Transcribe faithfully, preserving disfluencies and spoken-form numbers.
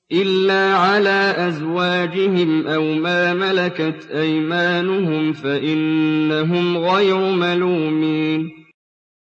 إِلَّا عَلَىٰ أَزْوَاجِهِمْ أَوْ مَا مَلَكَتْ أَيْمَانُهُمْ فَإِنَّهُمْ غَيْرُ مَلُومِينَ